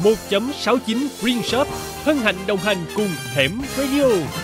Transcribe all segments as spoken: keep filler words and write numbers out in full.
một chấm sáu chín Green Shop hân hạnh đồng hành cùng Hẻm Radio.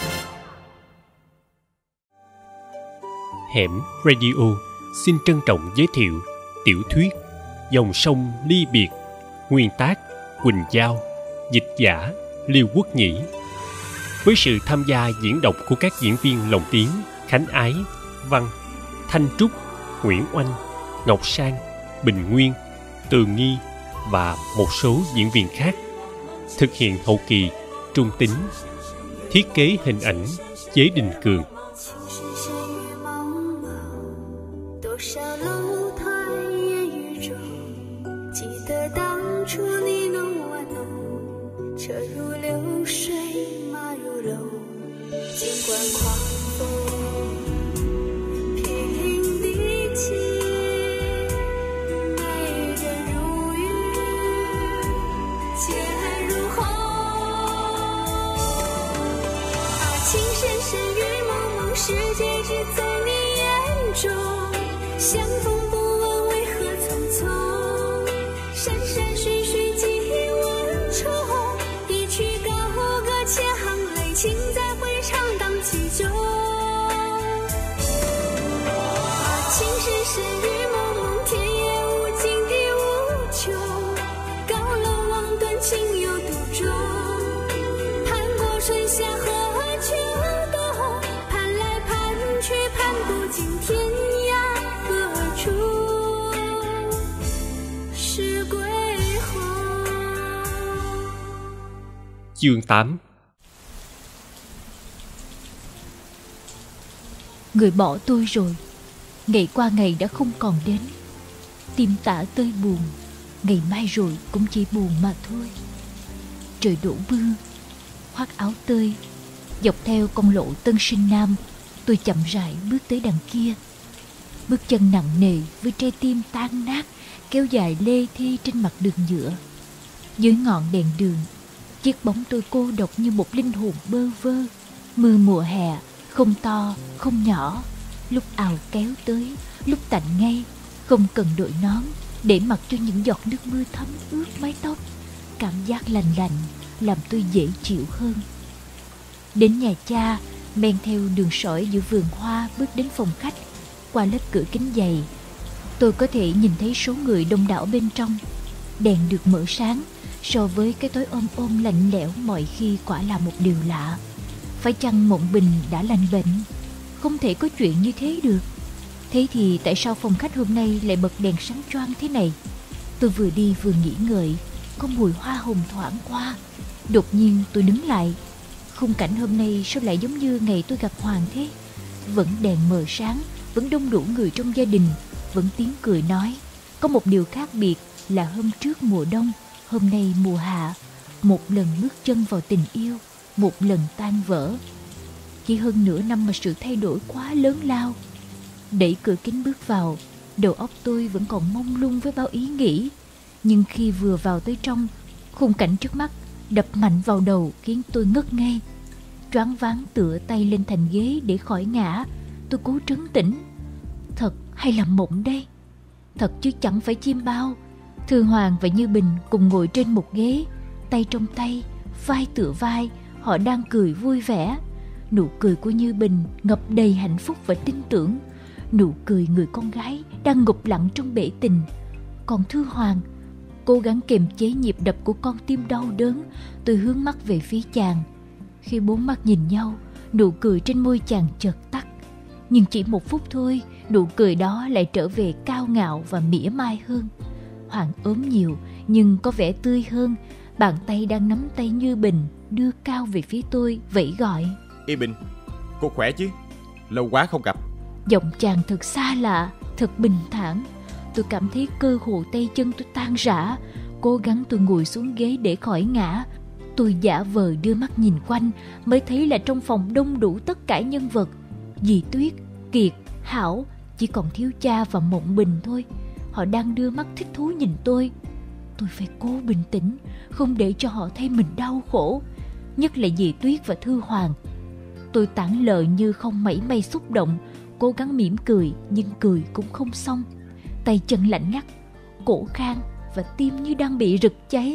Hẻm Radio xin trân trọng giới thiệu tiểu thuyết Dòng sông ly biệt, nguyên tác Quỳnh Giao, dịch giả Liêu Quốc Nhĩ, với sự tham gia diễn đọc của các diễn viên lồng tiếng Khánh Ái, Văn, Thanh Trúc, Nguyễn Oanh, Ngọc Sang, Bình Nguyên, Tường Nghi và một số diễn viên khác. Thực hiện hậu kỳ Trung Tính. Thiết kế hình ảnh Chế Đình Cường. Chương tám. Người bỏ tôi rồi, ngày qua ngày đã không còn đến. Tim tả tơi buồn, ngày mai rồi cũng chỉ buồn mà thôi. Trời đổ mưa, khoác áo tơi, dọc theo con lộ Tân Sinh Nam, tôi chậm rãi bước tới đằng kia. Bước chân nặng nề với trái tim tan nát kéo dài lê thê trên mặt đường nhựa. Dưới ngọn đèn đường, chiếc bóng tôi cô độc như một linh hồn bơ vơ. Mưa mùa hè, không to, không nhỏ, lúc ào kéo tới, lúc tạnh ngay, không cần đội nón, để mặc cho những giọt nước mưa thấm ướt mái tóc. Cảm giác lành lạnh làm tôi dễ chịu hơn. Đến nhà cha, men theo đường sỏi giữa vườn hoa bước đến phòng khách. Qua lớp cửa kính dày, tôi có thể nhìn thấy số người đông đảo bên trong. Đèn được mở sáng, so với cái tối ôm ôm lạnh lẽo mọi khi quả là một điều lạ. Phải chăng Mộng Bình đã lành bệnh? Không thể có chuyện như thế được. Thế thì tại sao phòng khách hôm nay lại bật đèn sáng choang thế này? Tôi vừa đi vừa nghĩ ngợi, có mùi hoa hồng thoảng qua. Đột nhiên tôi đứng lại. Khung cảnh hôm nay sao lại giống như ngày tôi gặp Hoàng thế? Vẫn đèn mờ sáng, vẫn đông đủ người trong gia đình, vẫn tiếng cười nói. Có một điều khác biệt là hôm trước mùa đông, hôm nay mùa hạ. Một lần bước chân vào tình yêu, một lần tan vỡ. Chỉ hơn nửa năm mà sự thay đổi quá lớn lao. Đẩy cửa kính bước vào, đầu óc tôi vẫn còn mông lung với bao ý nghĩ. Nhưng khi vừa vào tới trong, khung cảnh trước mắt đập mạnh vào đầu khiến tôi ngất ngay. Choáng váng tựa tay lên thành ghế để khỏi ngã, tôi cố trấn tĩnh. Thật hay là mộng đây? Thật chứ chẳng phải chim bao. Thư Hoàng và Như Bình cùng ngồi trên một ghế, tay trong tay, vai tựa vai, họ đang cười vui vẻ. Nụ cười của Như Bình ngập đầy hạnh phúc và tin tưởng. Nụ cười người con gái đang ngụp lặng trong bể tình. Còn Thư Hoàng cố gắng kiềm chế nhịp đập của con tim đau đớn. Tôi hướng mắt về phía chàng. Khi bốn mắt nhìn nhau, nụ cười trên môi chàng chợt tắt. Nhưng chỉ một phút thôi, nụ cười đó lại trở về cao ngạo và mỉa mai hơn. Hoàng ốm nhiều nhưng có vẻ tươi hơn. Bàn tay đang nắm tay Như Bình đưa cao về phía tôi, vẫy gọi. Y Bình, cô khỏe chứ? Lâu quá không gặp. Giọng chàng thật xa lạ, thật bình thản. Tôi cảm thấy cơ hồ tay chân tôi tan rã. Cố gắng tôi ngồi xuống ghế để khỏi ngã. Tôi giả vờ đưa mắt nhìn quanh, mới thấy là trong phòng đông đủ tất cả nhân vật. Dì Tuyết, Kiệt, Hảo, chỉ còn thiếu cha và Mộng Bình thôi. Họ đang đưa mắt thích thú nhìn tôi. Tôi phải cố bình tĩnh, không để cho họ thấy mình đau khổ. Nhất là dì Tuyết và Thư Hoàng. Tôi tản lờ như không mảy may xúc động, cố gắng mỉm cười nhưng cười cũng không xong. Tay chân lạnh ngắt, cổ khang và tim như đang bị rực cháy.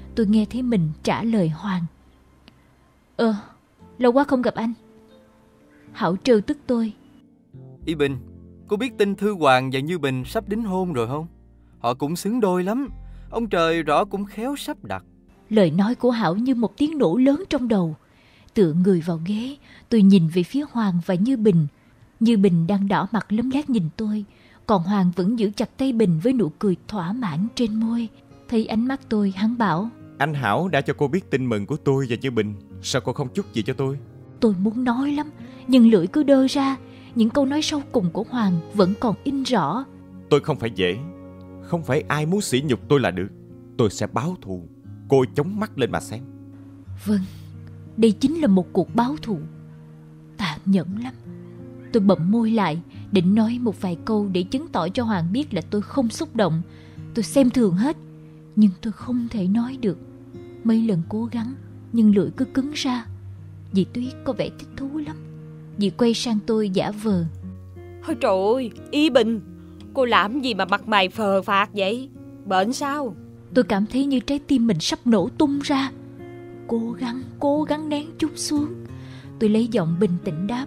tôi nghe thấy mình trả lời Hoàng. Ờ, lâu quá không gặp anh. Hảo trêu tức tôi. Y Bình, cô biết tin Thư Hoàng và Như Bình sắp đính hôn rồi không? Họ cũng xứng đôi lắm. Ông trời rõ cũng khéo sắp đặt. Lời nói của Hảo như một tiếng nổ lớn trong đầu. Tựa người vào ghế, tôi nhìn về phía Hoàng và Như Bình. Như Bình đang đỏ mặt lấm lét nhìn tôi, còn Hoàng vẫn giữ chặt tay Bình với nụ cười thỏa mãn trên môi. Thấy ánh mắt tôi, hắn bảo: Anh Hảo đã cho cô biết tin mừng của tôi và Như Bình. Sao cô không chúc gì cho tôi? Tôi muốn nói lắm, nhưng lưỡi cứ đơ ra. Những câu nói sau cùng của Hoàng vẫn còn in rõ. Tôi không phải dễ. Không phải ai muốn sỉ nhục tôi là được. Tôi sẽ báo thù. Cô chống mắt lên mà xem. Vâng, đây chính là một cuộc báo thù. Tàn nhẫn lắm. Tôi bậm môi lại, định nói một vài câu để chứng tỏ cho Hoàng biết là tôi không xúc động. Tôi xem thường hết, nhưng tôi không thể nói được. Mấy lần cố gắng, nhưng lưỡi cứ cứng ra. Dì Tuyết có vẻ thích thú lắm. Dì quay sang tôi giả vờ: Ôi trời ơi, Y Bình, cô làm gì mà mặt mày phờ phạc vậy? Bệnh sao? Tôi cảm thấy như trái tim mình sắp nổ tung ra. Cố gắng, cố gắng nén chút xuống. Tôi lấy giọng bình tĩnh đáp: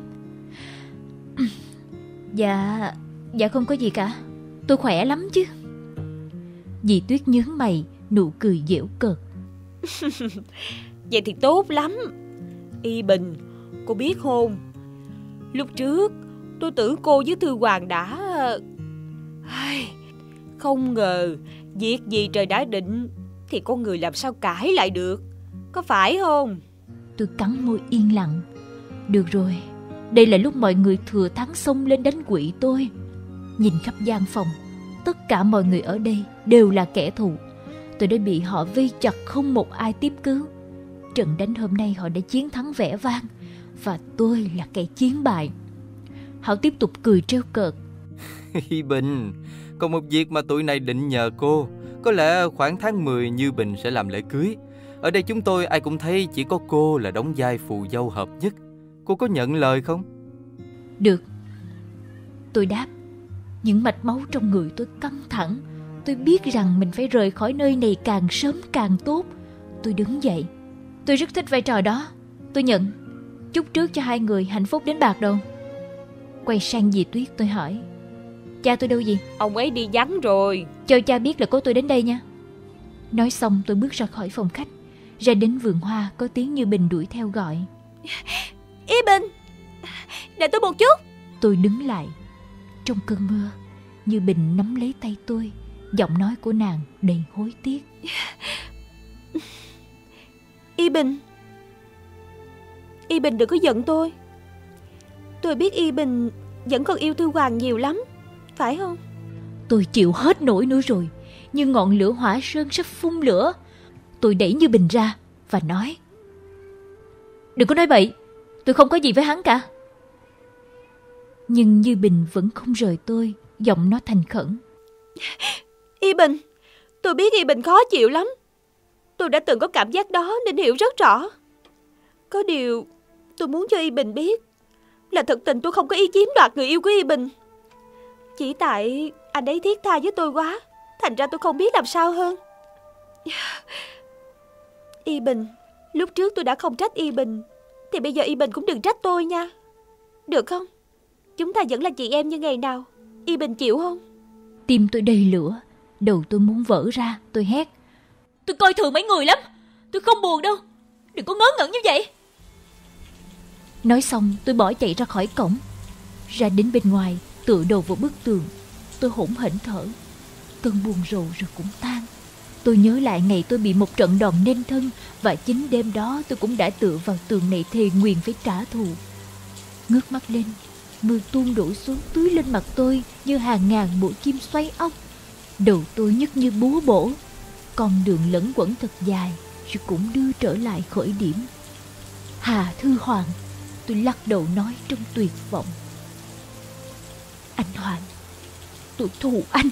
Dạ, dạ không có gì cả. Tôi khỏe lắm chứ. Dì Tuyết nhướng mày, nụ cười giễu cợt: Vậy thì tốt lắm. Y Bình, cô biết không, lúc trước tôi tưởng cô với Thư Hoàng đã... Không ngờ việc gì trời đã định thì con người làm sao cãi lại được, có phải không? Tôi cắn môi yên lặng. Được rồi, đây là lúc mọi người thừa thắng xông lên đánh quỵ tôi. Nhìn khắp gian phòng, tất cả mọi người ở đây đều là kẻ thù. Tôi đã bị họ vây chặt, không một ai tiếp cứu. Trận đánh hôm nay họ đã chiến thắng vẻ vang, và tôi là kẻ chiến bại. Hảo tiếp tục cười trêu cợt: Y Bình, còn một việc mà tụi này định nhờ cô. Có lẽ khoảng tháng mười Như Bình sẽ làm lễ cưới. Ở đây chúng tôi ai cũng thấy chỉ có cô là đóng vai phù dâu hợp nhất. Cô có nhận lời không? Được, tôi đáp. Những mạch máu trong người tôi căng thẳng. Tôi biết rằng mình phải rời khỏi nơi này càng sớm càng tốt. Tôi đứng dậy. Tôi rất thích vai trò đó. Tôi nhận. Chúc trước cho hai người hạnh phúc đến bạc đầu. Quay sang dì Tuyết tôi hỏi: Cha tôi đâu dì? Ông ấy đi vắng rồi. Cho cha biết là có tôi đến đây nha. Nói xong tôi bước ra khỏi phòng khách, ra đến vườn hoa. Có tiếng Như Bình đuổi theo gọi: Y Bình, đợi tôi một chút. Tôi đứng lại. Trong cơn mưa, Như Bình nắm lấy tay tôi. Giọng nói của nàng đầy hối tiếc: Y Bình, Y Bình đừng có giận tôi. Tôi biết Y Bình vẫn còn yêu Thư Hoàng nhiều lắm, phải không? Tôi chịu hết nổi nữa rồi, như ngọn lửa hỏa sơn sắp phun lửa. Tôi đẩy Như Bình ra và nói: Đừng có nói bậy, tôi không có gì với hắn cả. Nhưng Như Bình vẫn không rời tôi, giọng nó thành khẩn: Y Bình, tôi biết Y Bình khó chịu lắm. Tôi đã từng có cảm giác đó nên hiểu rất rõ. Có điều tôi muốn cho Y Bình biết là thật tình tôi không có ý chiếm đoạt người yêu của Y Bình. Chỉ tại anh ấy thiết tha với tôi quá, thành ra tôi không biết làm sao hơn. Y Bình, lúc trước tôi đã không trách Y Bình, thì bây giờ Y Bình cũng đừng trách tôi nha. Được không? Chúng ta vẫn là chị em như ngày nào. Y Bình chịu không? Tim tôi đầy lửa, đầu tôi muốn vỡ ra. Tôi hét: Tôi coi thường mấy người lắm. Tôi không buồn đâu. Đừng có ngớ ngẩn như vậy. Nói xong tôi bỏ chạy ra khỏi cổng. Ra đến bên ngoài, tựa đầu vào bức tường. Tôi hỗn hển thở. Cơn buồn rầu rồi cũng tan. Tôi nhớ lại ngày tôi bị một trận đòn nên thân, và chính đêm đó tôi cũng đã tựa vào tường này thề nguyền phải trả thù. Ngước mắt lên, mưa tuôn đổ xuống tưới lên mặt tôi như hàng ngàn mũi kim xoáy ốc. Đầu tôi nhức như búa bổ. Con đường lẫn quẩn thật dài rồi cũng đưa trở lại khởi điểm. Hà Thư Hoàng, tôi lắc đầu nói trong tuyệt vọng. Anh Hoàng, tôi thù anh.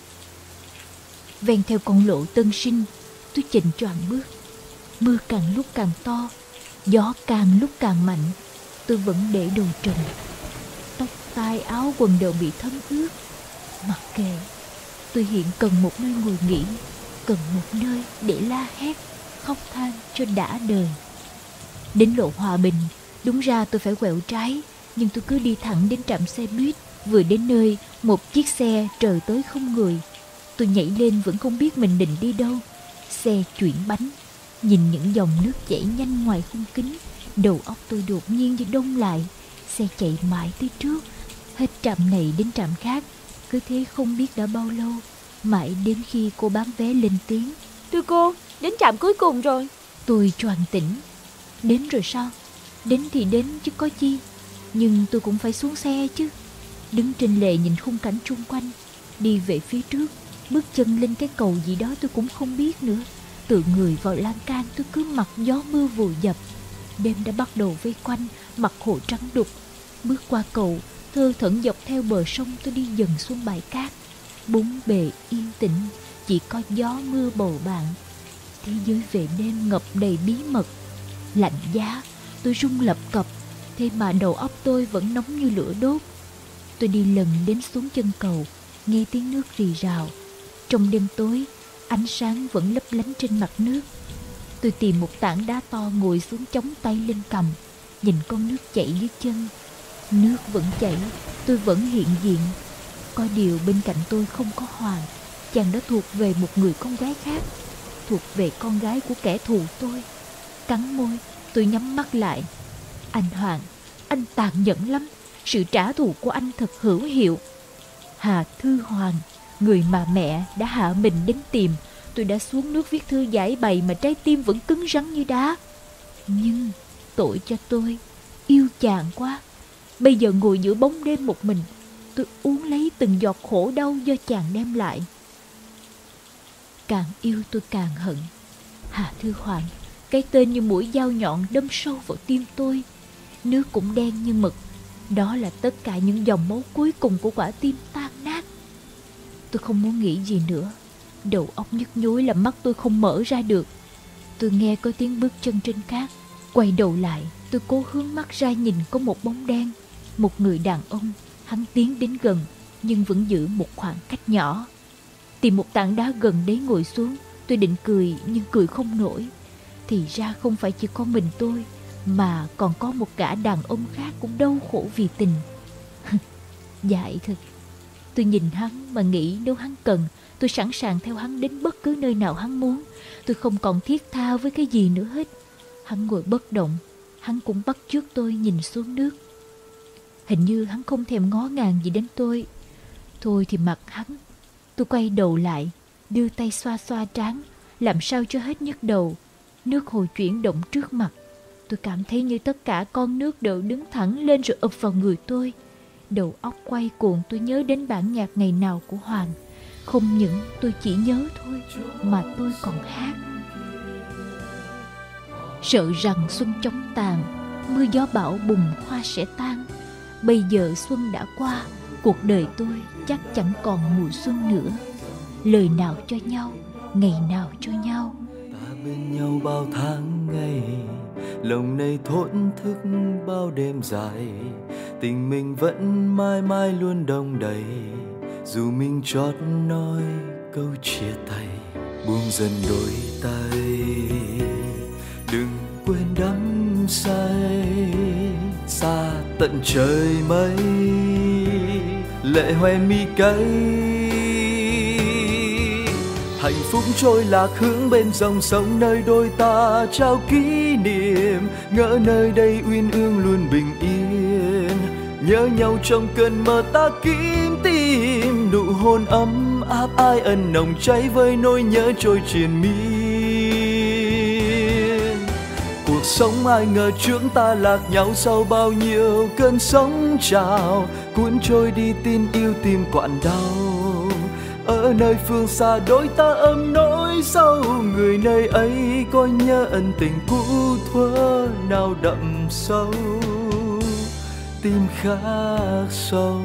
Ven theo con lộ Tân Sinh, tôi chình choạng bước. Mưa càng lúc càng to, gió càng lúc càng mạnh. Tôi vẫn để đồ trần. Tóc tai áo quần đều bị thấm ướt. Mặc kệ, tôi hiện cần một nơi ngồi nghỉ, cần một nơi để la hét. khóc than cho đã đời. Đến lộ Hòa Bình, đúng ra tôi phải quẹo trái, nhưng tôi cứ đi thẳng đến trạm xe buýt. Vừa đến nơi, một chiếc xe trời tới không người. Tôi nhảy lên vẫn không biết mình định đi đâu. Xe chuyển bánh, nhìn những dòng nước chảy nhanh ngoài khung kính, đầu óc tôi đột nhiên như đông lại. Xe chạy mãi tới trước, hết trạm này đến trạm khác, cứ thế không biết đã bao lâu, mãi đến khi cô bán vé lên tiếng: Thưa cô, đến trạm cuối cùng rồi. Tôi choàng tỉnh. Đến rồi sao? Đến thì đến chứ có chi. Nhưng tôi cũng phải xuống xe chứ. Đứng trên lề nhìn khung cảnh xung quanh, đi về phía trước, bước chân lên cái cầu gì đó tôi cũng không biết nữa. Tựa người vào lan can, tôi cứ mặc gió mưa vùi dập. Đêm đã bắt đầu vây quanh, mặt hồ trắng đục. Bước qua cầu, thơ thẩn dọc theo bờ sông, tôi đi dần xuống bãi cát. Bốn bề yên tĩnh, chỉ có gió mưa bầu bạn. Thế giới về đêm ngập đầy bí mật. Lạnh giá, tôi run lập cập, thế mà đầu óc tôi vẫn nóng như lửa đốt. Tôi đi lần đến xuống chân cầu, nghe tiếng nước rì rào. Trong đêm tối, ánh sáng vẫn lấp lánh trên mặt nước. Tôi tìm một tảng đá to ngồi xuống chống tay lên cầm, nhìn con nước chảy dưới chân. Nước vẫn chảy, tôi vẫn hiện diện. Có điều bên cạnh tôi không có Hoàng. Chàng đã thuộc về một người con gái khác, thuộc về con gái của kẻ thù tôi. Cắn môi, tôi nhắm mắt lại. Anh Hoàng, anh tàn nhẫn lắm. Sự trả thù của anh thật hữu hiệu. Hà Thư Hoàng, người mà mẹ đã hạ mình đến tìm. Tôi đã xuống nước viết thư giải bày mà trái tim vẫn cứng rắn như đá. Nhưng tội cho tôi, yêu chàng quá. Bây giờ ngồi giữa bóng đêm một mình, tôi uống lấy từng giọt khổ đau do chàng đem lại. Càng yêu tôi càng hận. Hà Thư Hoàng, cái tên như mũi dao nhọn đâm sâu vào tim tôi. Nước cũng đen như mực. Đó là tất cả những dòng máu cuối cùng của quả tim tan nát. Tôi không muốn nghĩ gì nữa. Đầu óc nhức nhối làm mắt tôi không mở ra được. Tôi nghe có tiếng bước chân trên cát. Quay đầu lại, tôi cố hướng mắt ra nhìn có một bóng đen. Một người đàn ông. Hắn tiến đến gần, nhưng vẫn giữ một khoảng cách nhỏ. Tìm một tảng đá gần đấy ngồi xuống. Tôi định cười nhưng cười không nổi. Thì ra không phải chỉ có mình tôi, mà còn có một gã đàn ông khác cũng đau khổ vì tình. Dại thật. Tôi nhìn hắn mà nghĩ nếu hắn cần, tôi sẵn sàng theo hắn đến bất cứ nơi nào hắn muốn. Tôi không còn thiết tha với cái gì nữa hết. Hắn ngồi bất động. Hắn cũng bắt chước tôi nhìn xuống nước. Hình như hắn không thèm ngó ngàng gì đến tôi. Thôi thì mặc hắn. Tôi quay đầu lại, đưa tay xoa xoa trán, làm sao cho hết nhức đầu. Nước hồ chuyển động trước mặt. Tôi cảm thấy như tất cả con nước đều đứng thẳng lên rồi ập vào người tôi. Đầu óc quay cuồng, tôi nhớ đến bản nhạc Ngày Nào của Hoàng. Không những tôi chỉ nhớ thôi, mà tôi còn hát. Sợ rằng xuân chóng tàn, mưa gió bão bùng hoa sẽ tan. Bây giờ xuân đã qua, cuộc đời tôi chắc chẳng còn mùa xuân nữa. Lời nào cho nhau, ngày nào cho nhau. Ta bên nhau bao tháng ngày, lòng này thổn thức bao đêm dài. Tình mình vẫn mãi mãi luôn đong đầy, dù mình chót nói câu chia tay. Buông dần đôi tay, đừng quên đắm say. Xa tận trời mây, lệ hoe mi cay. Hạnh phúc trôi lạc hướng bên dòng sông, nơi đôi ta trao kỷ niệm. Ngỡ nơi đây uyên ương luôn bình yên, nhớ nhau trong cơn mơ ta kín tim. Nụ hôn ấm áp ai ân nồng cháy với nỗi nhớ trôi triền miên. Cuộc sống ai ngờ trước ta lạc nhau sau bao nhiêu cơn sóng trào, cuốn trôi đi tin yêu tim quặn đau. Ở nơi phương xa đôi ta ấm nỗi sâu, người nơi ấy có nhớ ân tình cũ thuở nào đậm sâu, tim khắc sâu.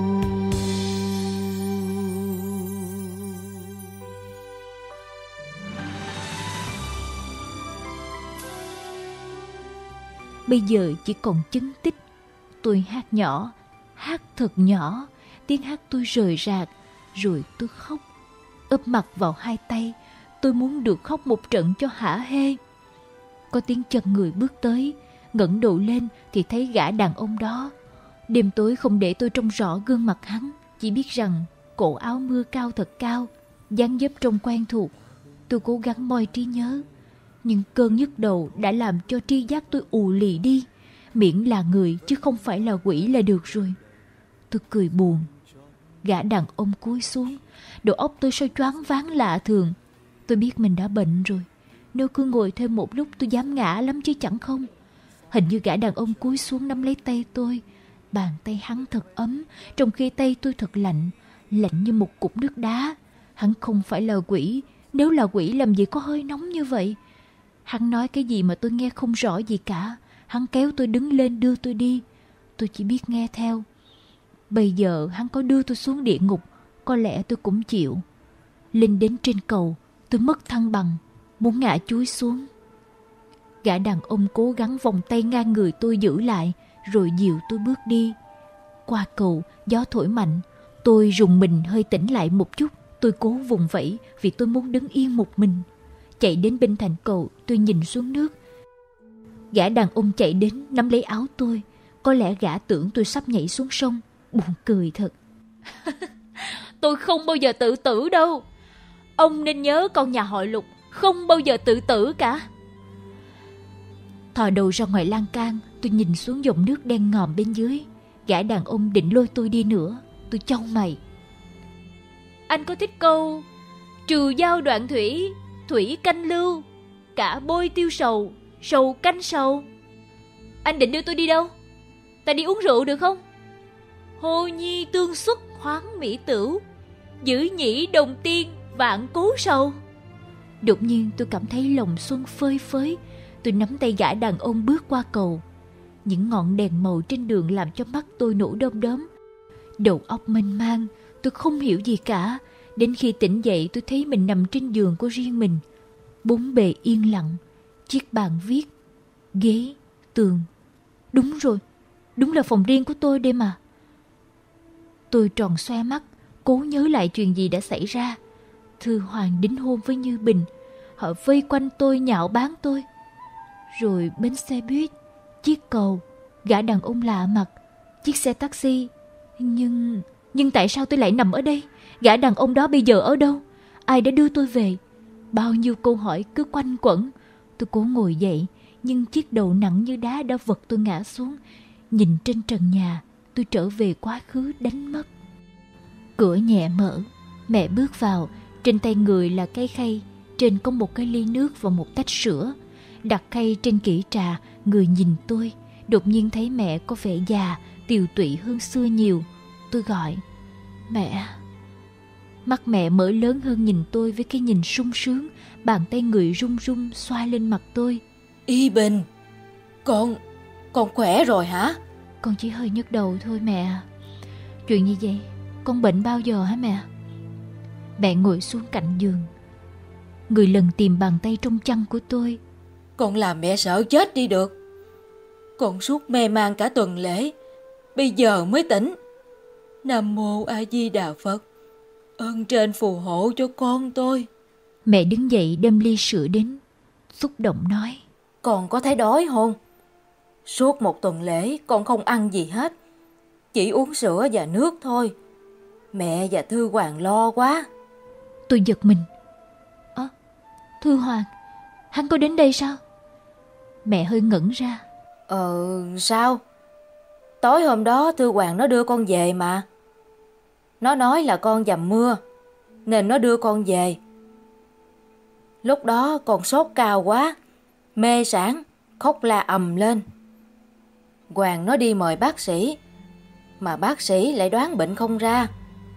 Bây giờ chỉ còn chứng tích. Tôi hát nhỏ, hát thật nhỏ. Tiếng hát tôi rời rạc, rồi tôi khóc, úp mặt vào hai tay. Tôi tôi muốn được khóc một trận cho hả hê. Có tiếng chân người bước tới, ngẩng đầu lên thì thấy gã đàn ông đó. Đêm tối không để tôi trông rõ gương mặt hắn, chỉ biết rằng cổ áo mưa cao thật cao, dáng dấp trông quen thuộc. Tôi cố gắng moi trí nhớ, nhưng cơn nhức đầu đã làm cho tri giác tôi ù lì đi. Miễn là người chứ không phải là quỷ là được rồi. Tôi cười buồn. Gã đàn ông cúi xuống, đầu óc tôi sao choáng váng lạ thường. Tôi biết mình đã bệnh rồi. Nếu cứ ngồi thêm một lúc tôi dám ngã lắm chứ chẳng không. Hình như gã đàn ông cúi xuống nắm lấy tay tôi. Bàn tay hắn thật ấm, trong khi tay tôi thật lạnh, lạnh như một cục nước đá. Hắn không phải là quỷ. Nếu là quỷ làm gì có hơi nóng như vậy. Hắn nói cái gì mà tôi nghe không rõ gì cả. Hắn kéo tôi đứng lên đưa tôi đi. Tôi chỉ biết nghe theo. Bây giờ hắn có đưa tôi xuống địa ngục, có lẽ tôi cũng chịu. Lên đến trên cầu, tôi mất thăng bằng, muốn ngã chúi xuống. Gã đàn ông cố gắng vòng tay ngang người tôi giữ lại, rồi dìu tôi bước đi. Qua cầu, gió thổi mạnh, tôi rùng mình hơi tỉnh lại một chút. Tôi cố vùng vẫy vì tôi muốn đứng yên một mình. Chạy đến bên thành cầu, tôi nhìn xuống nước. Gã đàn ông chạy đến nắm lấy áo tôi. Có lẽ gã tưởng tôi sắp nhảy xuống sông. Buồn cười thật. Tôi không bao giờ tự tử đâu. Ông nên nhớ con nhà họ Lục không bao giờ tự tử cả. Thò đầu ra ngoài lan can, tôi nhìn xuống dòng nước đen ngòm bên dưới. Gã đàn ông định lôi tôi đi nữa. Tôi chau mày. Anh có thích câu trừ dao đoạn thủy, thủy canh lưu, cả bôi tiêu sầu, sầu canh sầu? Anh định đưa tôi đi đâu? Ta đi uống rượu được không? Hồ nhi tương xuất hoáng mỹ tửu, giữ nhĩ đồng tiên vạn cố sầu. Đột nhiên tôi cảm thấy lòng xuân phơi phới. Tôi nắm tay gã đàn ông bước qua cầu. Những ngọn đèn màu trên đường làm cho mắt tôi nổ đom đóm. Đầu óc mênh mang, tôi không hiểu gì cả. Đến khi tỉnh dậy tôi thấy mình nằm trên giường của riêng mình. Bốn bề yên lặng, chiếc bàn viết, ghế, tường. Đúng rồi, đúng là phòng riêng của tôi đây mà. Tôi tròn xoe mắt, cố nhớ lại chuyện gì đã xảy ra. Thư Hoàng đính hôn với Như Bình. Họ vây quanh tôi nhạo báng tôi. Rồi bến xe buýt, chiếc cầu, gã đàn ông lạ mặt, chiếc xe taxi. Nhưng... Nhưng tại sao tôi lại nằm ở đây? Gã đàn ông đó bây giờ ở đâu? Ai đã đưa tôi về? Bao nhiêu câu hỏi cứ quanh quẩn. Tôi cố ngồi dậy, nhưng chiếc đầu nặng như đá đã vật tôi ngã xuống. Nhìn trên trần nhà, tôi trở về quá khứ đánh mất. Cửa nhẹ mở, mẹ bước vào. Trên tay người là cái khay, trên có một cái ly nước và một tách sữa. Đặt khay trên kỹ trà, người nhìn tôi. Đột nhiên thấy mẹ có vẻ già, tiều tụy hơn xưa nhiều. Tôi gọi, mẹ. Mắt mẹ mở lớn hơn nhìn tôi với cái nhìn sung sướng. Bàn tay người run run xoa lên mặt tôi. Y Bình, con, con khỏe rồi hả? Con chỉ hơi nhức đầu thôi mẹ. Chuyện gì vậy? Con bệnh bao giờ hả mẹ? Mẹ ngồi xuống cạnh giường. Người lần tìm bàn tay trong chăn của tôi. Con làm mẹ sợ chết đi được. Con suốt mê man cả tuần lễ, bây giờ mới tỉnh. Nam mô A Di Đà Phật, ơn trên phù hộ cho con tôi. Mẹ đứng dậy đem ly sữa đến, xúc động nói, con có thấy đói không? Suốt một tuần lễ con không ăn gì hết, chỉ uống sữa và nước thôi. Mẹ và Thư Hoàng lo quá. Tôi giật mình. Ơ, Thư Hoàng, hắn có đến đây sao? Mẹ hơi ngẩn ra. Ờ, sao? Tối hôm đó Thư Hoàng nó đưa con về mà. Nó nói là con dầm mưa, nên nó đưa con về. Lúc đó con sốt cao quá, mê sảng, khóc la ầm lên. Hoàng nó đi mời bác sĩ, mà bác sĩ lại đoán bệnh không ra.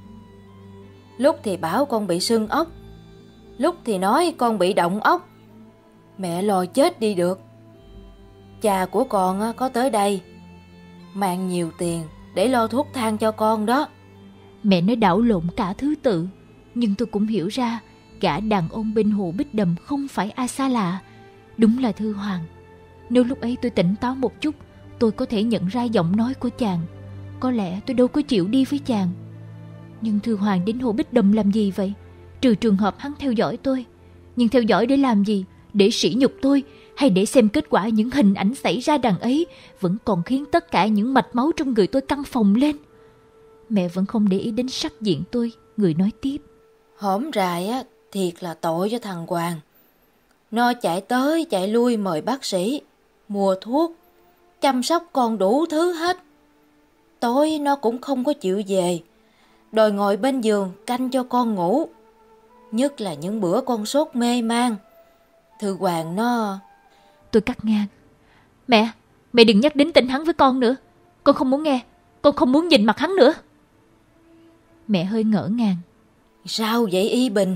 Lúc thì bảo con bị sưng ốc, lúc thì nói con bị động ốc. Mẹ lo chết đi được. Cha của con có tới đây, mang nhiều tiền để lo thuốc thang cho con đó. Mẹ nói đảo lộn cả thứ tự, nhưng tôi cũng hiểu ra gã đàn ông bên hồ Bích Đầm không phải ai xa lạ. Đúng là Thư Hoàng. Nếu lúc ấy tôi tỉnh táo một chút, tôi có thể nhận ra giọng nói của chàng. Có lẽ tôi đâu có chịu đi với chàng. Nhưng Thư Hoàng đến hồ Bích Đầm làm gì vậy? Trừ trường hợp hắn theo dõi tôi. Nhưng theo dõi để làm gì? Để sỉ nhục tôi, hay để xem kết quả những hình ảnh xảy ra đằng ấy vẫn còn khiến tất cả những mạch máu trong người tôi căng phồng lên? Mẹ vẫn không để ý đến sắc diện tôi. Người nói tiếp: Hổm rày á, thiệt là tội cho thằng Hoàng. Nó chạy tới chạy lui mời bác sĩ, mua thuốc, chăm sóc con đủ thứ hết. Tối nó cũng không có chịu về, đòi ngồi bên giường canh cho con ngủ. Nhất là những bữa con sốt mê man. Thư Hoàng nó... Tôi cắt ngang: Mẹ, mẹ đừng nhắc đến tên hắn với con nữa. Con không muốn nghe, con không muốn nhìn mặt hắn nữa. Mẹ hơi ngỡ ngàng: Sao vậy Y Bình?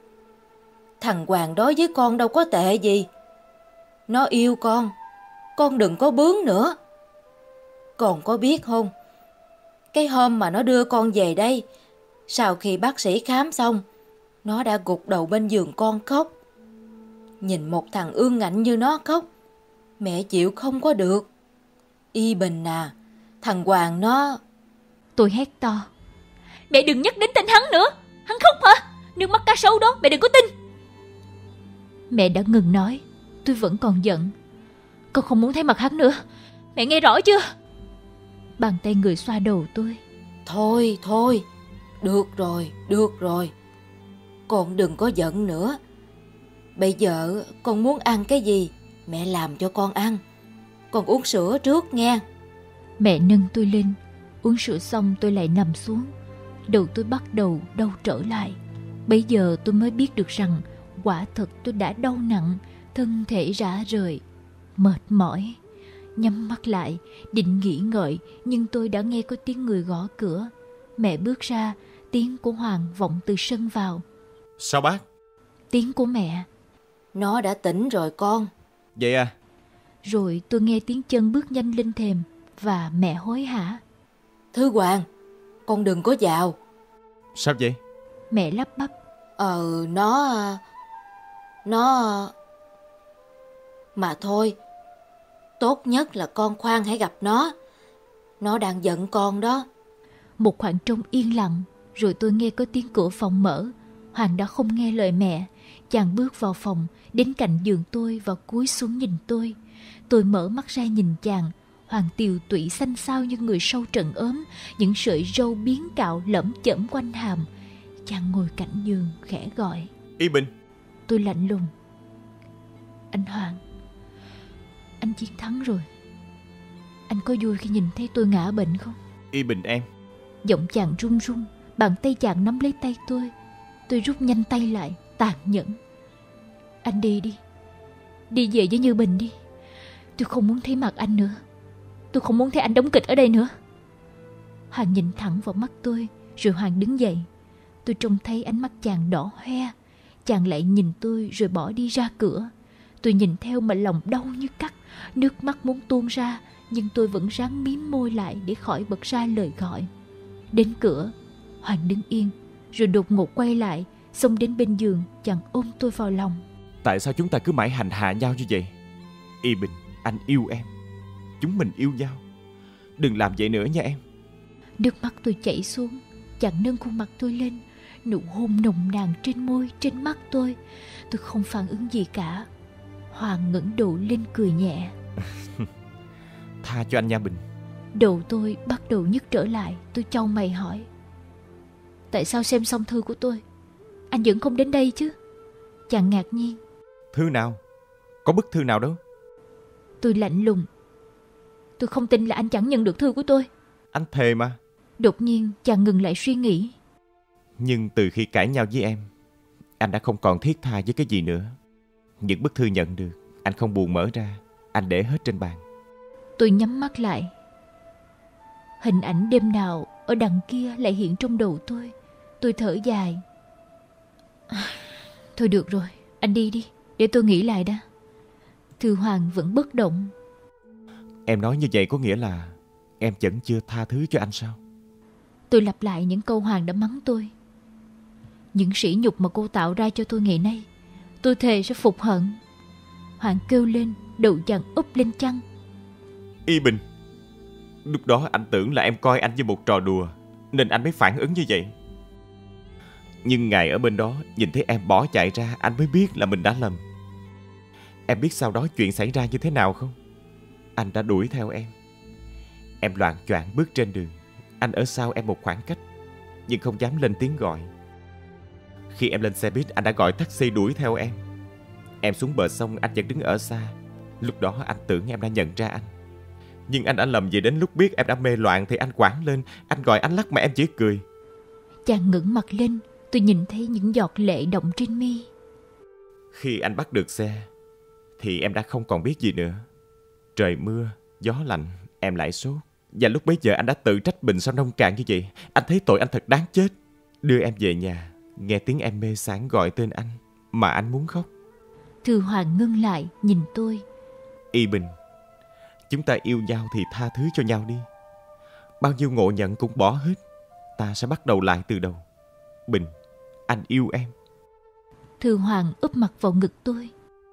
Thằng Hoàng đối với con đâu có tệ gì. Nó yêu con, con đừng có bướng nữa. Con có biết không, cái hôm mà nó đưa con về đây, sau khi bác sĩ khám xong, nó đã gục đầu bên giường con khóc. Nhìn một thằng ương ngạnh như nó khóc, mẹ chịu không có được. Y Bình à, thằng Hoàng nó... Tôi hét to: Mẹ đừng nhắc đến tên hắn nữa. Hắn khóc hả? Nước mắt cá sấu đó, mẹ đừng có tin. Mẹ đã ngừng nói. Tôi vẫn còn giận: Con không muốn thấy mặt hắn nữa. Mẹ nghe rõ chưa? Bàn tay người xoa đầu tôi: Thôi thôi, được rồi, được rồi. Con đừng có giận nữa. Bây giờ con muốn ăn cái gì, mẹ làm cho con ăn. Con uống sữa trước nghe. Mẹ nâng tôi lên. Uống sữa xong tôi lại nằm xuống. Đầu tôi bắt đầu đau trở lại. Bây giờ tôi mới biết được rằng quả thật tôi đã đau nặng, thân thể rã rời, mệt mỏi. Nhắm mắt lại, định nghỉ ngợi, nhưng tôi đã nghe có tiếng người gõ cửa. Mẹ bước ra, tiếng của Hoàng vọng từ sân vào. Sao bác? Tiếng của mẹ: Nó đã tỉnh rồi con. Vậy à? Rồi tôi nghe tiếng chân bước nhanh lên thềm và mẹ hối hả: Thư Hoàng, con đừng có vào. Sao vậy? Mẹ lắp bắp: Ờ, nó... Nó... Mà thôi, tốt nhất là con khoan hãy gặp nó. Nó đang giận con đó. Một khoảng trống yên lặng, rồi tôi nghe có tiếng cửa phòng mở. Hoàng đã không nghe lời mẹ. Chàng bước vào phòng, đến cạnh giường tôi và cúi xuống nhìn tôi. Tôi mở mắt ra nhìn chàng. Hoàng tiều tụy xanh xao như người sâu trận ốm, những sợi râu biến cạo lẫm chởm quanh hàm. Chàng ngồi cạnh giường khẽ gọi: Y Bình. Tôi lạnh lùng: Anh Hoàng, anh chiến thắng rồi. Anh có vui khi nhìn thấy tôi ngã bệnh không? Y Bình em. Giọng chàng run run, bàn tay chàng nắm lấy tay tôi. Tôi rút nhanh tay lại, tàn nhẫn: Anh đi đi, đi về với Như Bình đi. Tôi không muốn thấy mặt anh nữa. Tôi không muốn thấy anh đóng kịch ở đây nữa. Hoàng nhìn thẳng vào mắt tôi, rồi Hoàng đứng dậy. Tôi trông thấy ánh mắt chàng đỏ hoe. Chàng lại nhìn tôi rồi bỏ đi ra cửa. Tôi nhìn theo mà lòng đau như cắt, nước mắt muốn tuôn ra, nhưng tôi vẫn ráng mím môi lại để khỏi bật ra lời gọi. Đến cửa, Hoàng đứng yên, rồi đột ngột quay lại, xông đến bên giường. Chàng ôm tôi vào lòng: Tại sao chúng ta cứ mãi hành hạ nhau như vậy? Y Bình, anh yêu em. Chúng mình yêu nhau. Đừng làm vậy nữa nha em. Nước mắt tôi chảy xuống. Chàng nâng khuôn mặt tôi lên, nụ hôn nồng nàn trên môi, trên mắt tôi. Tôi không phản ứng gì cả. Hoàng ngẩng đầu lên cười nhẹ: Tha cho anh nha Bình. Đầu tôi bắt đầu nhức trở lại. Tôi chau mày hỏi: Tại sao xem xong thư của tôi, anh vẫn không đến đây chứ? Chàng ngạc nhiên: Thư nào? Có bức thư nào đâu. Tôi lạnh lùng: Tôi không tin là anh chẳng nhận được thư của tôi. Anh thề mà. Đột nhiên chàng ngừng lại suy nghĩ: Nhưng từ khi cãi nhau với em, anh đã không còn thiết tha với cái gì nữa. Những bức thư nhận được, anh không buồn mở ra. Anh để hết trên bàn. Tôi nhắm mắt lại. Hình ảnh đêm nào ở đằng kia lại hiện trong đầu tôi. Tôi thở dài: Thôi được rồi, anh đi đi, để tôi nghĩ lại đã. Thư Hoàng vẫn bất động. Em nói như vậy có nghĩa là em vẫn chưa tha thứ cho anh sao? Tôi lặp lại những câu Hoàng đã mắng tôi. Những sỉ nhục mà cô tạo ra cho tôi ngày nay, tôi thề sẽ phục hận. Hoàng kêu lên, đầu chàng úp lên chăn. Y Bình, lúc đó anh tưởng là em coi anh như một trò đùa, nên anh mới phản ứng như vậy. Nhưng ngài ở bên đó nhìn thấy em bỏ chạy ra, anh mới biết là mình đã lầm. Em biết sau đó chuyện xảy ra như thế nào không? Anh đã đuổi theo em. Em loạng choạng bước trên đường. Anh ở sau em một khoảng cách, nhưng không dám lên tiếng gọi. Khi em lên xe buýt, anh đã gọi taxi đuổi theo em. Em xuống bờ sông, anh vẫn đứng ở xa. Lúc đó anh tưởng em đã nhận ra anh, nhưng anh đã lầm. Vì đến lúc biết em đã mê loạn thì anh quảng lên. Anh gọi anh lắc mà em chỉ cười. Chàng ngẩng mặt lên, tôi nhìn thấy những giọt lệ đọng trên mi. Khi anh bắt được xe thì em đã không còn biết gì nữa. Trời mưa, gió lạnh, em lại sốt. Và lúc bấy giờ anh đã tự trách mình sao nông cạn như vậy. Anh thấy tội anh thật đáng chết. Đưa em về nhà, nghe tiếng em mê sảng gọi tên anh mà anh muốn khóc. Thư Hoàng ngưng lại nhìn tôi. Y Bình, chúng ta yêu nhau thì tha thứ cho nhau đi. Bao nhiêu ngộ nhận cũng bỏ hết. Ta sẽ bắt đầu lại từ đầu. Bình, anh yêu em. Thư Hoàng úp mặt vào ngực tôi.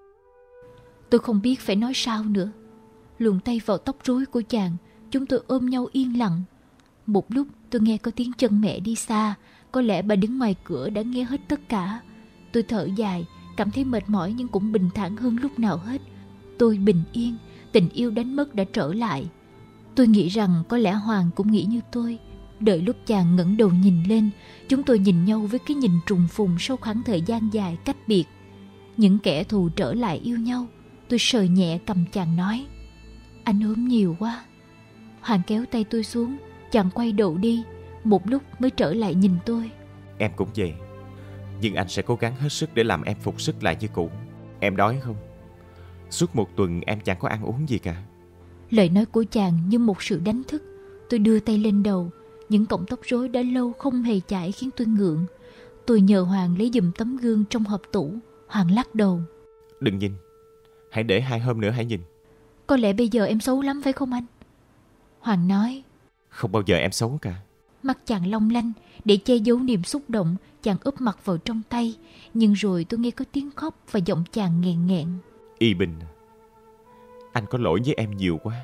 Tôi không biết phải nói sao nữa. Luồn tay vào tóc rối của chàng, chúng tôi ôm nhau yên lặng. Một lúc tôi nghe có tiếng chân mẹ đi xa. Có lẽ bà đứng ngoài cửa đã nghe hết tất cả. Tôi thở dài, cảm thấy mệt mỏi nhưng cũng bình thản hơn lúc nào hết. Tôi bình yên, tình yêu đánh mất đã trở lại. Tôi nghĩ rằng có lẽ Hoàng cũng nghĩ như tôi. Đợi lúc chàng ngẩng đầu nhìn lên, chúng tôi nhìn nhau với cái nhìn trùng phùng sau khoảng thời gian dài cách biệt. Những kẻ thù trở lại yêu nhau. Tôi sờ nhẹ cầm chàng nói: anh ốm nhiều quá. Hoàng kéo tay tôi xuống, chàng quay đầu đi. Một lúc mới trở lại nhìn tôi. Em cũng vậy, nhưng anh sẽ cố gắng hết sức để làm em phục sức lại như cũ. Em đói không? Suốt một tuần em chẳng có ăn uống gì cả. Lời nói của chàng như một sự đánh thức. Tôi đưa tay lên đầu. Những cọng tóc rối đã lâu không hề chải khiến tôi ngượng. Tôi nhờ Hoàng lấy giùm tấm gương trong hộp tủ. Hoàng lắc đầu: đừng nhìn, hãy để hai hôm nữa hãy nhìn. Có lẽ bây giờ em xấu lắm phải không anh? Hoàng nói: không bao giờ em xấu cả. Mắt chàng long lanh. Để che giấu niềm xúc động, chàng úp mặt vào trong tay. Nhưng rồi tôi nghe có tiếng khóc và giọng chàng nghẹn nghẹn: Y Bình, anh có lỗi với em nhiều quá.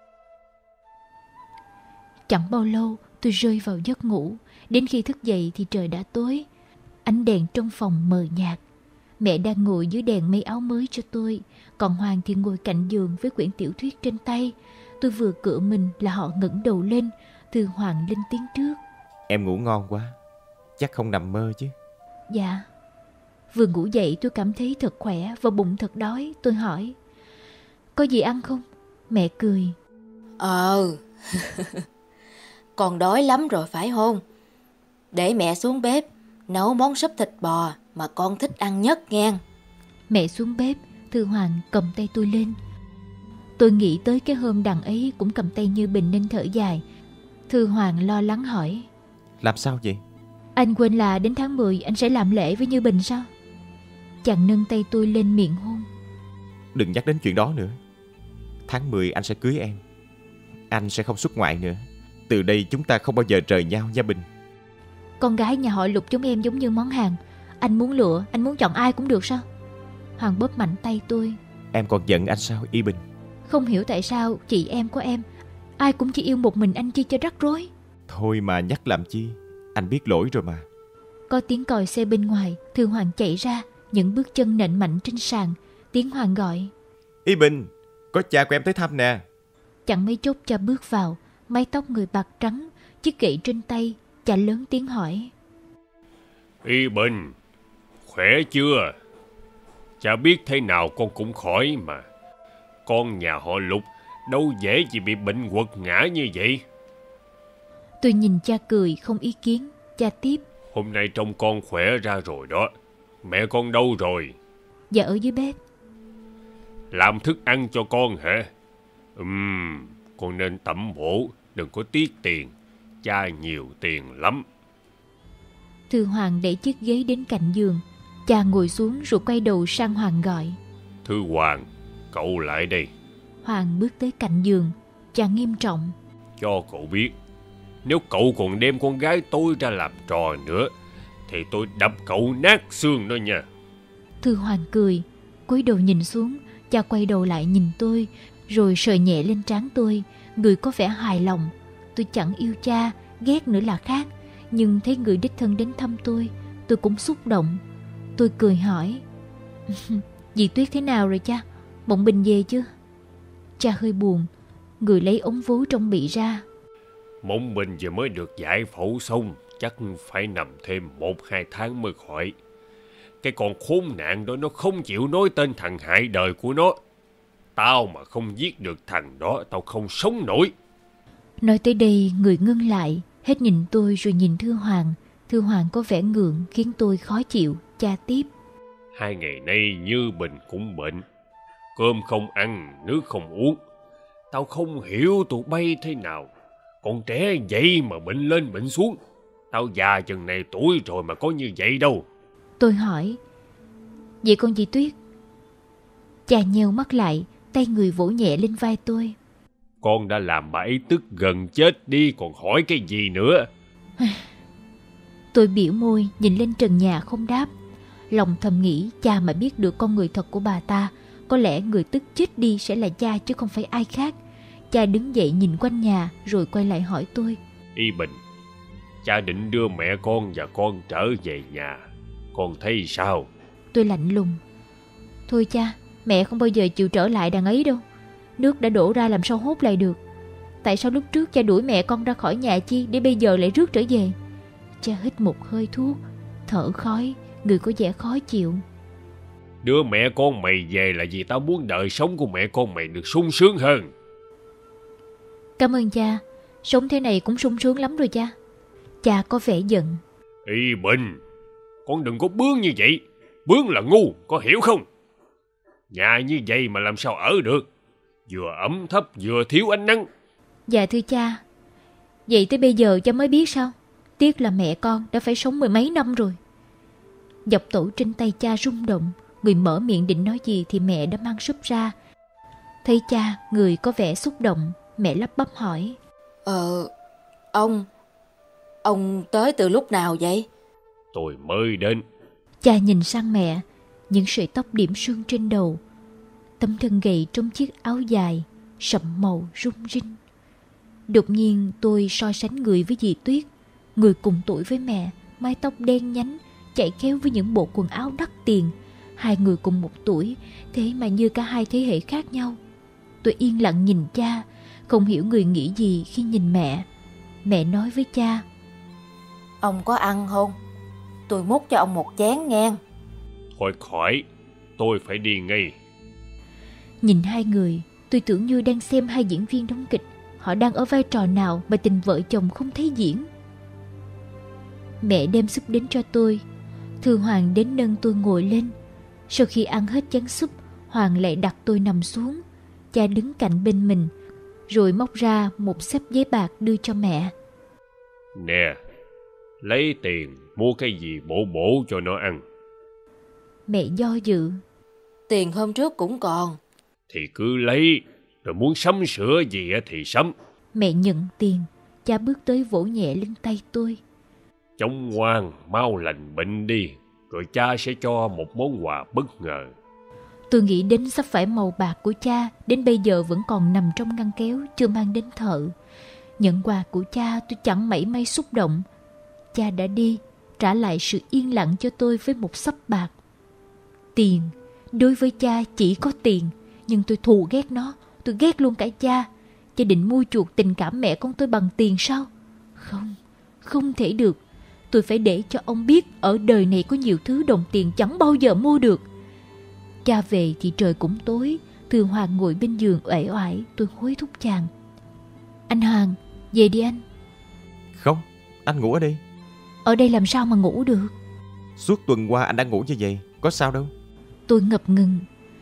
Chẳng bao lâu tôi rơi vào giấc ngủ. Đến khi thức dậy thì trời đã tối. Ánh đèn trong phòng mờ nhạt. Mẹ đang ngồi dưới đèn may áo mới cho tôi, còn Hoàng thì ngồi cạnh giường với quyển tiểu thuyết trên tay. Tôi vừa cựa mình là họ ngẩng đầu lên. Thư Hoàng lên tiếng trước: em ngủ ngon quá, chắc không nằm mơ chứ? Dạ. Vừa ngủ dậy tôi cảm thấy thật khỏe và bụng thật đói. Tôi hỏi: có gì ăn không? Mẹ cười: Ờ con đói lắm rồi phải không? Để mẹ xuống bếp nấu món súp thịt bò mà con thích ăn nhất nghe. Mẹ xuống bếp, Thư Hoàng cầm tay tôi lên. Tôi nghĩ tới cái hôm đằng ấy cũng cầm tay Như Bình nên thở dài. Thư Hoàng lo lắng hỏi: làm sao vậy? Anh quên là đến tháng mười anh sẽ làm lễ với Như Bình sao? Chàng nâng tay tôi lên miệng hôn. Đừng nhắc đến chuyện đó nữa. Tháng mười anh sẽ cưới em. Anh sẽ không xuất ngoại nữa. Từ đây chúng ta không bao giờ rời nhau nha Bình. Con gái nhà họ Lục chúng em giống như món hàng. Anh muốn lựa, anh muốn chọn ai cũng được sao? Hoàng bóp mạnh tay tôi. Em còn giận anh sao Y Bình? Không hiểu tại sao chị em của em ai cũng chỉ yêu một mình anh chi cho rắc rối. Thôi mà nhắc làm chi, anh biết lỗi rồi mà. Có tiếng còi xe bên ngoài. Thư Hoàng chạy ra, những bước chân nện mạnh trên sàn. Tiếng Hoàng gọi: Y Bình, có cha của em tới thăm nè. Chẳng mấy chốc cha bước vào, mái tóc người bạc trắng, chiếc gậy trên tay. Cha lớn tiếng hỏi: Y Bình, khỏe chưa? Cha biết thế nào con cũng khỏi mà. Con nhà họ Lục đâu dễ gì bị bệnh quật ngã như vậy. Tôi nhìn cha cười không ý kiến. Cha tiếp: hôm nay trông con khỏe ra rồi đó. Mẹ con đâu rồi? Dạ ở dưới bếp. Làm thức ăn cho con hả? Ừm, con nên tẩm bổ, đừng có tiếc tiền. Cha nhiều tiền lắm. Thư Hoàng đẩy chiếc ghế đến cạnh giường. Cha ngồi xuống rồi quay đầu sang Hoàng gọi: Thư Hoàng, cậu lại đây. Hoàng bước tới cạnh giường. Cha nghiêm trọng: Cho cậu biết, nếu cậu còn đem con gái tôi ra làm trò nữa thì tôi đập cậu nát xương đó nha. Thư Hoàng cười, cúi đầu nhìn xuống. Cha quay đầu lại nhìn tôi, rồi sờ nhẹ lên trán tôi. Người có vẻ hài lòng. Tôi chẳng yêu cha, ghét nữa là khác. Nhưng thấy người đích thân đến thăm tôi, tôi cũng xúc động. Tôi cười hỏi: Dì Tuyết thế nào rồi cha? Bỗng bình về chưa? Cha hơi buồn, người lấy ống vú trong bị ra. Mộng Bình vừa mới được giải phẫu xong, chắc phải nằm thêm một hai tháng mới khỏi. Cái con khốn nạn đó nó không chịu nói tên thằng hại đời của nó. Tao mà không giết được thằng đó, tao không sống nổi. Nói tới đây, người ngưng lại, hết nhìn tôi rồi nhìn Thư Hoàng. Thư Hoàng có vẻ ngượng khiến tôi khó chịu. Cha tiếp: Hai ngày nay Như Bình cũng bệnh. Cơm không ăn, nước không uống. Tao không hiểu tụi bay thế nào. Con trẻ vậy mà bệnh lên bệnh xuống. Tao già chừng này tuổi rồi mà có như vậy đâu. Tôi hỏi: Vậy con dì Tuyết? Cha nheo mắt lại, tay người vỗ nhẹ lên vai tôi. Con đã làm bà ấy tức gần chết đi, còn hỏi cái gì nữa? Tôi biểu môi nhìn lên trần nhà không đáp. Lòng thầm nghĩ cha mà biết được con người thật của bà ta, có lẽ người tức chết đi sẽ là cha chứ không phải ai khác. Cha đứng dậy nhìn quanh nhà rồi quay lại hỏi tôi: Y Bình, cha định đưa mẹ con và con trở về nhà. Con thấy sao? Tôi lạnh lùng: Thôi cha, mẹ không bao giờ chịu trở lại đằng ấy đâu. Nước đã đổ ra làm sao hốt lại được. Tại sao lúc trước cha đuổi mẹ con ra khỏi nhà chi, để bây giờ lại rước trở về? Cha hít một hơi thuốc, thở khói, người có vẻ khó chịu. Đưa mẹ con mày về là vì tao muốn đời sống của mẹ con mày được sung sướng hơn. Cảm ơn cha, sống thế này cũng sung sướng lắm rồi cha. Cha có vẻ giận. Y Bình, con đừng có bướng như vậy. Bướng là ngu, có hiểu không? Nhà như vậy mà làm sao ở được? Vừa ẩm thấp vừa thiếu ánh nắng. Dạ thưa cha. Vậy tới bây giờ cha mới biết sao? Tiếc là mẹ con đã phải sống mười mấy năm rồi. Dọc tổ trên tay cha rung động. Người mở miệng định nói gì thì mẹ đã mang súp ra. Thấy cha, người có vẻ xúc động, mẹ lắp bắp hỏi: Ờ, ông, ông tới từ lúc nào vậy? Tôi mới đến. Cha nhìn sang mẹ, những sợi tóc điểm sương trên đầu, tấm thân gầy trong chiếc áo dài, sậm màu rung rinh. Đột nhiên tôi so sánh người với dì Tuyết, người cùng tuổi với mẹ, mái tóc đen nhánh, chạy khéo với những bộ quần áo đắt tiền. Hai người cùng một tuổi, thế mà như cả hai thế hệ khác nhau. Tôi yên lặng nhìn cha, không hiểu người nghĩ gì khi nhìn mẹ. Mẹ nói với cha: Ông có ăn không? Tôi múc cho ông một chén nghe. Thôi khỏi, tôi phải đi ngay. Nhìn hai người, tôi tưởng như đang xem hai diễn viên đóng kịch. Họ đang ở vai trò nào mà tình vợ chồng không thấy diễn. Mẹ đem súp đến cho tôi. Thư Hoàng đến nâng tôi ngồi lên. Sau khi ăn hết chén súp, Hoàng lại đặt tôi nằm xuống. Cha đứng cạnh bên mình, rồi móc ra một xếp giấy bạc đưa cho mẹ. Nè, lấy tiền mua cái gì bổ bổ cho nó ăn. Mẹ do dự. Tiền hôm trước cũng còn. Thì cứ lấy, rồi muốn sắm sửa gì thì sắm. Mẹ nhận tiền. Cha bước tới vỗ nhẹ lên tay tôi. Chống ngoan, mau lành bệnh đi, rồi cha sẽ cho một món quà bất ngờ. Tôi nghĩ đến sắp phải màu bạc của cha, đến bây giờ vẫn còn nằm trong ngăn kéo, chưa mang đến thợ. Nhận quà của cha, tôi chẳng mảy may xúc động. Cha đã đi, trả lại sự yên lặng cho tôi với một xấp bạc. Tiền, đối với cha chỉ có tiền, nhưng tôi thù ghét nó, tôi ghét luôn cả cha. Cha định mua chuộc tình cảm mẹ con tôi bằng tiền sao? Không, không thể được. Tôi phải để cho ông biết ở đời này có nhiều thứ đồng tiền chẳng bao giờ mua được. Cha về thì trời cũng tối. Thư Hoàng ngồi bên giường uể oải. Tôi hối thúc chàng: Anh Hoàng, về đi anh. Không, anh ngủ ở đây. Ở đây làm sao mà ngủ được? Suốt tuần qua anh đã ngủ như vậy, có sao đâu. Tôi ngập ngừng.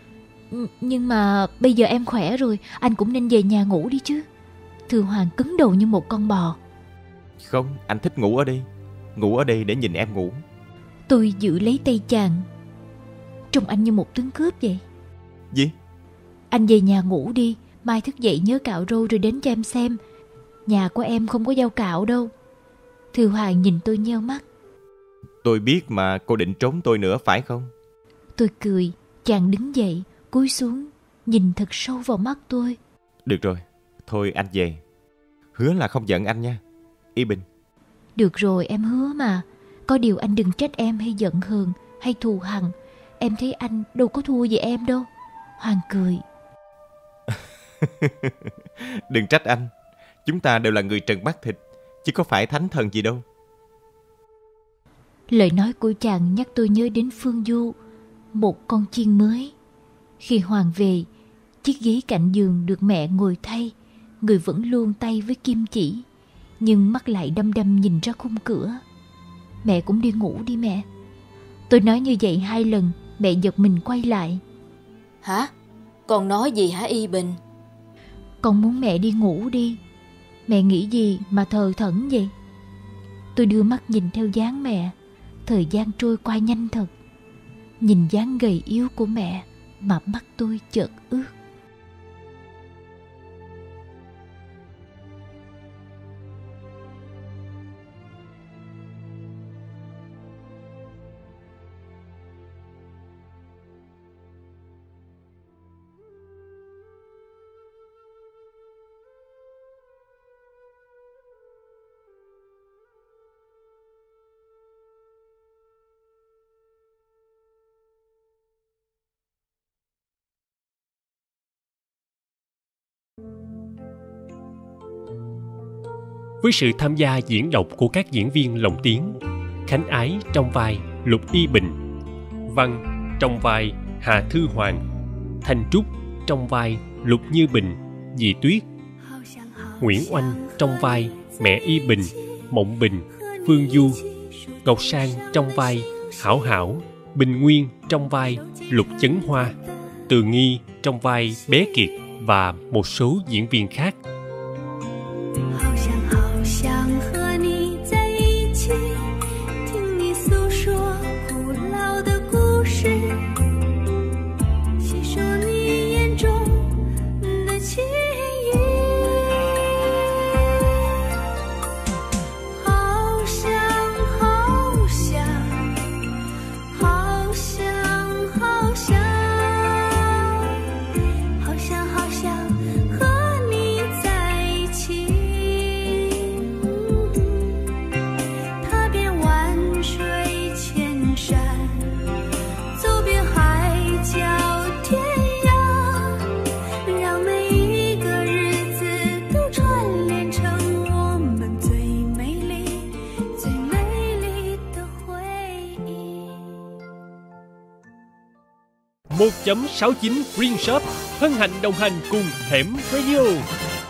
Nhưng mà bây giờ em khỏe rồi, anh cũng nên về nhà ngủ đi chứ. Thư Hoàng cứng đầu như một con bò. Không, anh thích ngủ ở đây. Ngủ ở đây để nhìn em ngủ. Tôi giữ lấy tay chàng. Trông anh như một tướng cướp vậy. Gì? Anh về nhà ngủ đi, mai thức dậy nhớ cạo râu rồi đến cho em xem. Nhà của em không có dao cạo đâu. Thư Hoàng nhìn tôi nheo mắt. Tôi biết mà, cô định trốn tôi nữa phải không? Tôi cười. Chàng đứng dậy, cúi xuống, nhìn thật sâu vào mắt tôi. Được rồi, thôi anh về. Hứa là không giận anh nha, Y Bình. Được rồi, em hứa mà. Có điều anh đừng trách em hay giận hờn hay thù hằn. Em thấy anh đâu có thua gì em đâu. Hoàng cười. Đừng trách anh. Chúng ta đều là người trần mắt thịt, chứ có phải thánh thần gì đâu. Lời nói của chàng nhắc tôi nhớ đến Phương Du, một con chiên mới. Khi Hoàng về, chiếc ghế cạnh giường được mẹ ngồi thay. Người vẫn luôn tay với kim chỉ, nhưng mắt lại đăm đăm nhìn ra khung cửa. Mẹ cũng đi ngủ đi mẹ. Tôi nói như vậy hai lần, mẹ giật mình quay lại. Hả? Con nói gì hả Y Bình? Con muốn mẹ đi ngủ đi. Mẹ nghĩ gì mà thờ thẫn vậy? Tôi đưa mắt nhìn theo dáng mẹ. Thời gian trôi qua nhanh thật. Nhìn dáng gầy yếu của mẹ mà mắt tôi chợt ướt. Với sự tham gia diễn đọc của các diễn viên lồng tiếng: Khánh Ái trong vai Lục Y Bình, Văn trong vai Hà Thư Hoàng, Thanh Trúc trong vai Lục Như Bình, Dì Tuyết, Nguyễn Oanh trong vai mẹ Y Bình, Mộng Bình, Phương Du, Ngọc Sang trong vai Hảo Hảo, Bình Nguyên trong vai Lục Chấn Hoa, Từ Nghi trong vai Bé Kiệt và một số diễn viên khác. một chấm sáu chín Green Shop hân hạnh đồng hành cùng Hẻm Radio.